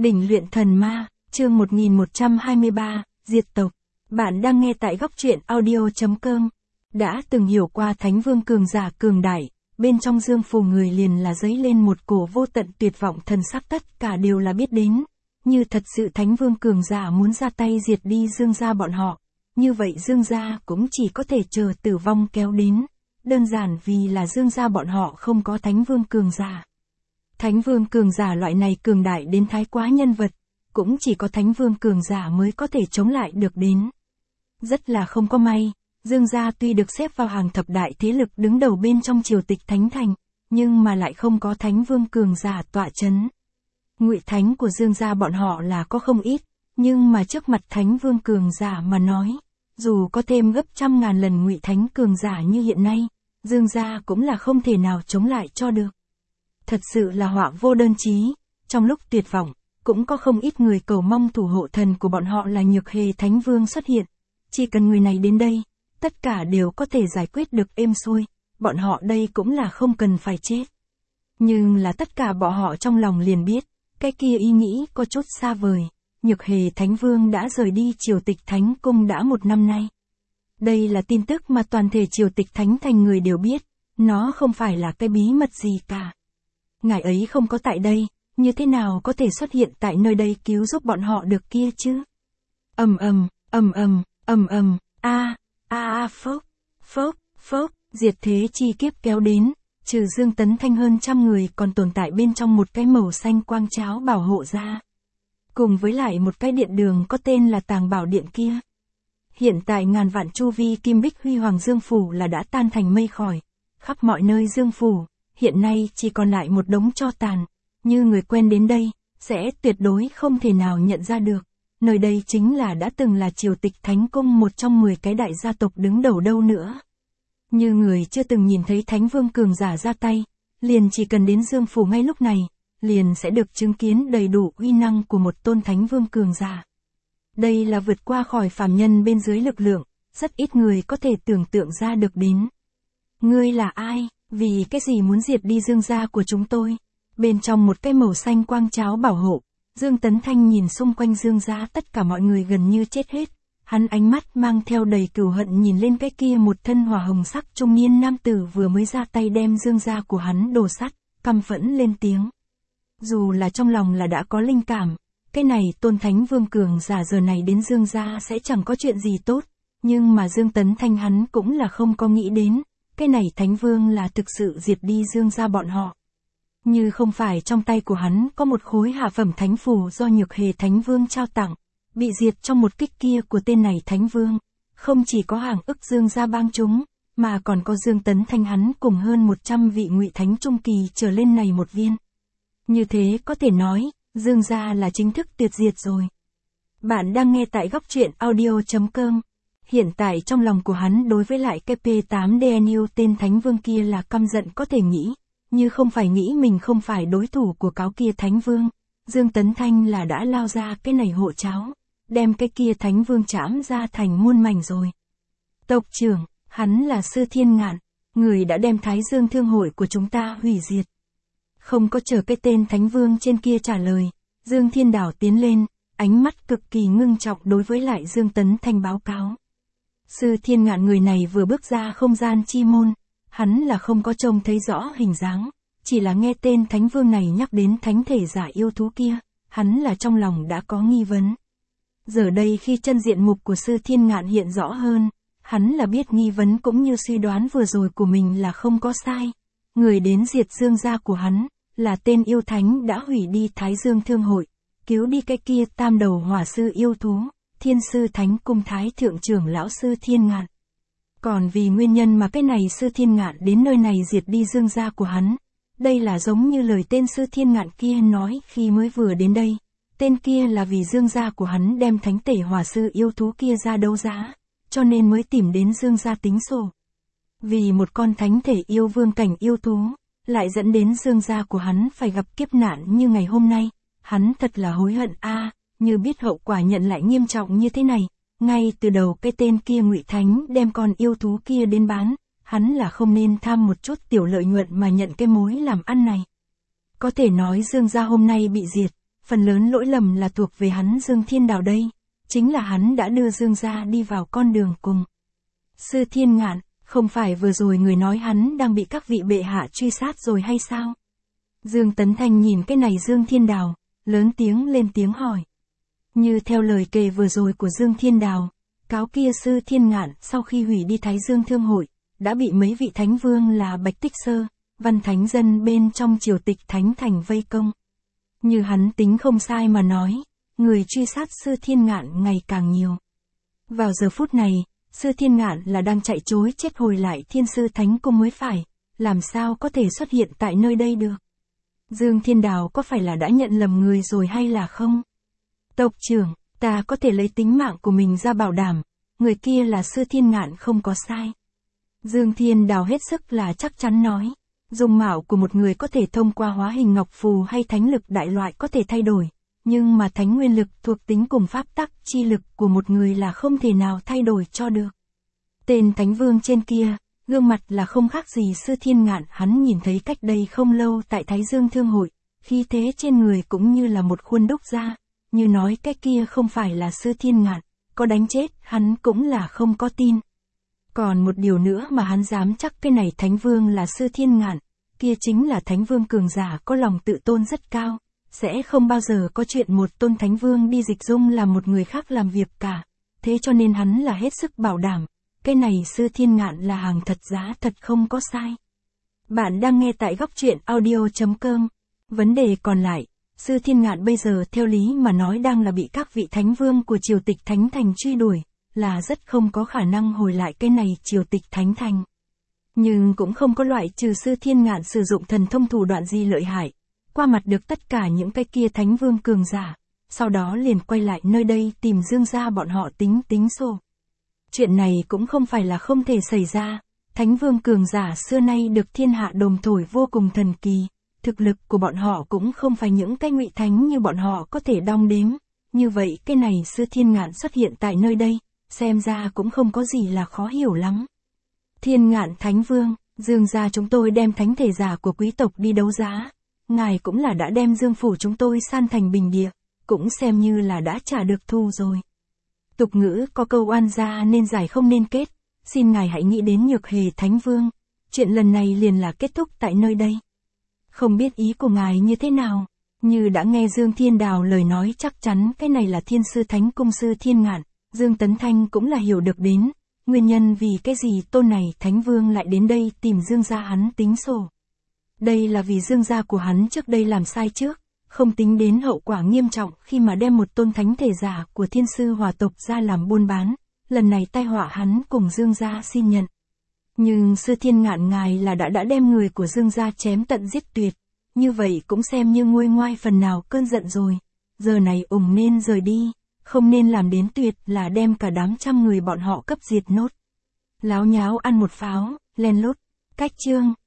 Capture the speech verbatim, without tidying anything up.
Đỉnh luyện thần ma, chương một nghìn một trăm hai mươi ba, diệt tộc. Bạn đang nghe tại góc truyện audio chấm com. Đã từng hiểu qua Thánh Vương cường giả cường đại, bên trong dương phù người liền là dấy lên một cổ vô tận tuyệt vọng thần sắc, tất cả đều là biết đến. Như thật sự Thánh Vương cường giả muốn ra tay diệt đi Dương gia bọn họ, như vậy Dương gia cũng chỉ có thể chờ tử vong kéo đến. Đơn giản vì là Dương gia bọn họ không có Thánh Vương cường giả. Thánh Vương cường giả loại này cường đại đến thái quá nhân vật, cũng chỉ có Thánh Vương cường giả mới có thể chống lại được đến. Rất là không có may, Dương gia tuy được xếp vào hàng thập đại thế lực đứng đầu bên trong triều tịch Thánh Thành, nhưng mà lại không có Thánh Vương cường giả tọa chấn. Ngụy thánh của Dương gia bọn họ là có không ít, nhưng mà trước mặt Thánh Vương cường giả mà nói, dù có thêm gấp trăm ngàn lần Ngụy thánh cường giả như hiện nay, Dương gia cũng là không thể nào chống lại cho được. Thật sự là họa vô đơn chí, trong lúc tuyệt vọng, cũng có không ít người cầu mong thủ hộ thần của bọn họ là Nhược Hề Thánh Vương xuất hiện. Chỉ cần người này đến đây, tất cả đều có thể giải quyết được êm xuôi, bọn họ đây cũng là không cần phải chết. Nhưng là tất cả bọn họ trong lòng liền biết, cái kia ý nghĩ có chút xa vời, Nhược Hề Thánh Vương đã rời đi triều tịch Thánh Cung đã một năm nay. Đây là tin tức mà toàn thể triều tịch Thánh Thành người đều biết, nó không phải là cái bí mật gì cả. Ngài ấy không có tại đây, như thế nào có thể xuất hiện tại nơi đây cứu giúp bọn họ được kia chứ? Ầm ầm, ầm ầm, ầm ầm, a, a a phốc, phốc, phốc, diệt thế chi kiếp kéo đến, trừ Dương Tấn Thanh hơn trăm người còn tồn tại bên trong một cái màu xanh quang cháo bảo hộ ra. Cùng với lại một cái điện đường có tên là Tàng Bảo Điện kia. Hiện tại ngàn vạn chu vi kim bích huy hoàng dương phủ là đã tan thành mây khói, khắp mọi nơi dương phủ. Hiện nay chỉ còn lại một đống tro tàn, như người quen đến đây, sẽ tuyệt đối không thể nào nhận ra được. Nơi đây chính là đã từng là triều tịch Thánh Cung, một trong mười cái đại gia tộc đứng đầu đâu nữa. Như người chưa từng nhìn thấy Thánh Vương cường giả ra tay, liền chỉ cần đến Dương Phủ ngay lúc này, liền sẽ được chứng kiến đầy đủ uy năng của một tôn Thánh Vương cường giả. Đây là vượt qua khỏi phàm nhân bên dưới lực lượng, rất ít người có thể tưởng tượng ra được đến. Ngươi là ai? Vì cái gì muốn diệt đi Dương gia của chúng tôi? Bên trong một cái màu xanh quang cháo bảo hộ, Dương Tấn Thanh nhìn xung quanh Dương gia tất cả mọi người gần như chết hết. Hắn ánh mắt mang theo đầy cừu hận nhìn lên cái kia một thân hỏa hồng sắc trung niên nam tử vừa mới ra tay đem Dương gia của hắn đổ sắt, căm phẫn lên tiếng. Dù là trong lòng là đã có linh cảm, cái này tôn Thánh Vương cường giả giờ này đến Dương gia sẽ chẳng có chuyện gì tốt, nhưng mà Dương Tấn Thanh hắn cũng là không có nghĩ đến. Cái này Thánh Vương là thực sự diệt đi Dương gia bọn họ. Như không phải trong tay của hắn có một khối hạ phẩm thánh phù do Nhược Hề Thánh Vương trao tặng, bị diệt trong một kích kia của tên này Thánh Vương, không chỉ có hàng ức Dương gia bang chúng, mà còn có Dương Tấn Thanh hắn cùng hơn một trăm vị Ngụy Thánh trung kỳ trở lên này một viên. Như thế có thể nói, Dương gia là chính thức tuyệt diệt rồi. Bạn đang nghe tại góc truyện audio chấm com. Hiện tại trong lòng của hắn đối với lại cái P tám đê en u tên Thánh Vương kia là căm giận có thể nghĩ, như không phải nghĩ mình không phải đối thủ của cáo kia Thánh Vương, Dương Tấn Thanh là đã lao ra cái này hộ cháo, đem cái kia Thánh Vương trảm ra thành muôn mảnh rồi. Tộc trưởng, hắn là Sư Thiên Ngạn, người đã đem Thái Dương Thương hội của chúng ta hủy diệt. Không có chờ cái tên Thánh Vương trên kia trả lời, Dương Thiên Đảo tiến lên, ánh mắt cực kỳ ngưng trọng đối với lại Dương Tấn Thanh báo cáo. Sư Thiên Ngạn người này vừa bước ra không gian chi môn, hắn là không có trông thấy rõ hình dáng, chỉ là nghe tên Thánh Vương này nhắc đến thánh thể giả yêu thú kia, hắn là trong lòng đã có nghi vấn. Giờ đây khi chân diện mục của Sư Thiên Ngạn hiện rõ hơn, hắn là biết nghi vấn cũng như suy đoán vừa rồi của mình là không có sai. Người đến diệt Dương gia của hắn, là tên yêu thánh đã hủy đi Thái Dương Thương hội, cứu đi cái kia tam đầu hỏa sư yêu thú. Thiên sư Thánh Cung Thái Thượng trưởng lão Sư Thiên Ngạn. Còn vì nguyên nhân mà cái này Sư Thiên Ngạn đến nơi này diệt đi Dương gia của hắn, đây là giống như lời tên Sư Thiên Ngạn kia nói khi mới vừa đến đây, tên kia là vì Dương gia của hắn đem thánh tể hỏa sư yêu thú kia ra đấu giá, cho nên mới tìm đến Dương gia tính sổ. Vì một con thánh thể yêu vương cảnh yêu thú, lại dẫn đến Dương gia của hắn phải gặp kiếp nạn như ngày hôm nay, hắn thật là hối hận a. Như biết hậu quả nhận lại nghiêm trọng như thế này, ngay từ đầu cái tên kia Ngụy Thánh đem con yêu thú kia đến bán, hắn là không nên tham một chút tiểu lợi nhuận mà nhận cái mối làm ăn này. Có thể nói Dương gia hôm nay bị diệt, phần lớn lỗi lầm là thuộc về hắn Dương Thiên Đào đây, chính là hắn đã đưa Dương gia đi vào con đường cùng. Sư Thiên Ngạn, không phải vừa rồi người nói hắn đang bị các vị bệ hạ truy sát rồi hay sao? Dương Tấn Thanh nhìn cái này Dương Thiên Đào, lớn tiếng lên tiếng hỏi. Như theo lời kể vừa rồi của Dương Thiên Đào, cáo kia Sư Thiên Ngạn sau khi hủy đi Thái Dương Thương Hội, đã bị mấy vị thánh vương là Bạch Tích Sơ, Văn Thánh Dân bên trong triều tịch Thánh Thành vây công. Như hắn tính không sai mà nói, người truy sát Sư Thiên Ngạn ngày càng nhiều. Vào giờ phút này, Sư Thiên Ngạn là đang chạy trối chết hồi lại Thiên Sư Thánh Cung mới phải, làm sao có thể xuất hiện tại nơi đây được. Dương Thiên Đào có phải là đã nhận lầm người rồi hay là không? Tộc trưởng, ta có thể lấy tính mạng của mình ra bảo đảm, người kia là Sư Thiên Ngạn không có sai. Dương Thiên Đào hết sức là chắc chắn nói, dung mạo của một người có thể thông qua hóa hình ngọc phù hay thánh lực đại loại có thể thay đổi, nhưng mà thánh nguyên lực thuộc tính cùng pháp tắc chi lực của một người là không thể nào thay đổi cho được. Tên thánh vương trên kia, gương mặt là không khác gì Sư Thiên Ngạn hắn nhìn thấy cách đây không lâu tại Thái Dương Thương Hội, khí thế trên người cũng như là một khuôn đúc ra, như nói cái kia không phải là Sư Thiên Ngạn, có đánh chết hắn cũng là không có tin. Còn một điều nữa mà hắn dám chắc cái này thánh vương là Sư Thiên Ngạn, kia chính là thánh vương cường giả có lòng tự tôn rất cao, sẽ không bao giờ có chuyện một tôn thánh vương đi dịch dung làm một người khác làm việc cả, thế cho nên hắn là hết sức bảo đảm, cái này Sư Thiên Ngạn là hàng thật giá thật không có sai. Bạn đang nghe tại góc truyện audio chấm com. Vấn đề còn lại, Sư Thiên Ngạn bây giờ theo lý mà nói đang là bị các vị thánh vương của triều tịch Thánh Thành truy đuổi, là rất không có khả năng hồi lại cái này triều tịch Thánh Thành. Nhưng cũng không có loại trừ Sư Thiên Ngạn sử dụng thần thông thủ đoạn gì lợi hại, qua mặt được tất cả những cái kia thánh vương cường giả, sau đó liền quay lại nơi đây tìm Dương gia bọn họ tính tính sổ. Chuyện này cũng không phải là không thể xảy ra, thánh vương cường giả xưa nay được thiên hạ đồn thổi vô cùng thần kỳ, thực lực của bọn họ cũng không phải những cái ngụy thánh như bọn họ có thể đong đếm, như vậy cái này Sư Thiên Ngạn xuất hiện tại nơi đây, xem ra cũng không có gì là khó hiểu lắm. Thiên Ngạn Thánh Vương, Dương gia chúng tôi đem thánh thể giả của quý tộc đi đấu giá, ngài cũng là đã đem Dương phủ chúng tôi san thành bình địa, cũng xem như là đã trả được thù rồi. Tục ngữ có câu oan gia nên giải không nên kết, xin ngài hãy nghĩ đến Nhược Hề Thánh Vương, chuyện lần này liền là kết thúc tại nơi đây. Không biết ý của ngài như thế nào, như đã nghe Dương Thiên Đào lời nói chắc chắn cái này là Thiên Sư Thánh Cung Sư Thiên Ngạn, Dương Tấn Thanh cũng là hiểu được đến, nguyên nhân vì cái gì tôn này Thánh Vương lại đến đây tìm Dương gia hắn tính sổ. Đây là vì Dương gia của hắn trước đây làm sai trước, không tính đến hậu quả nghiêm trọng khi mà đem một tôn thánh thể giả của Thiên Sư Hỏa tộc ra làm buôn bán, lần này tai họa hắn cùng Dương gia xin nhận. Nhưng Sư Thiên Ngạn ngài là đã đã đem người của Dương gia chém tận giết tuyệt, như vậy cũng xem như nguôi ngoai phần nào cơn giận rồi, giờ này ủng nên rời đi, không nên làm đến tuyệt là đem cả đám trăm người bọn họ cấp diệt nốt. Láo nháo ăn một pháo, len lút, cách chương.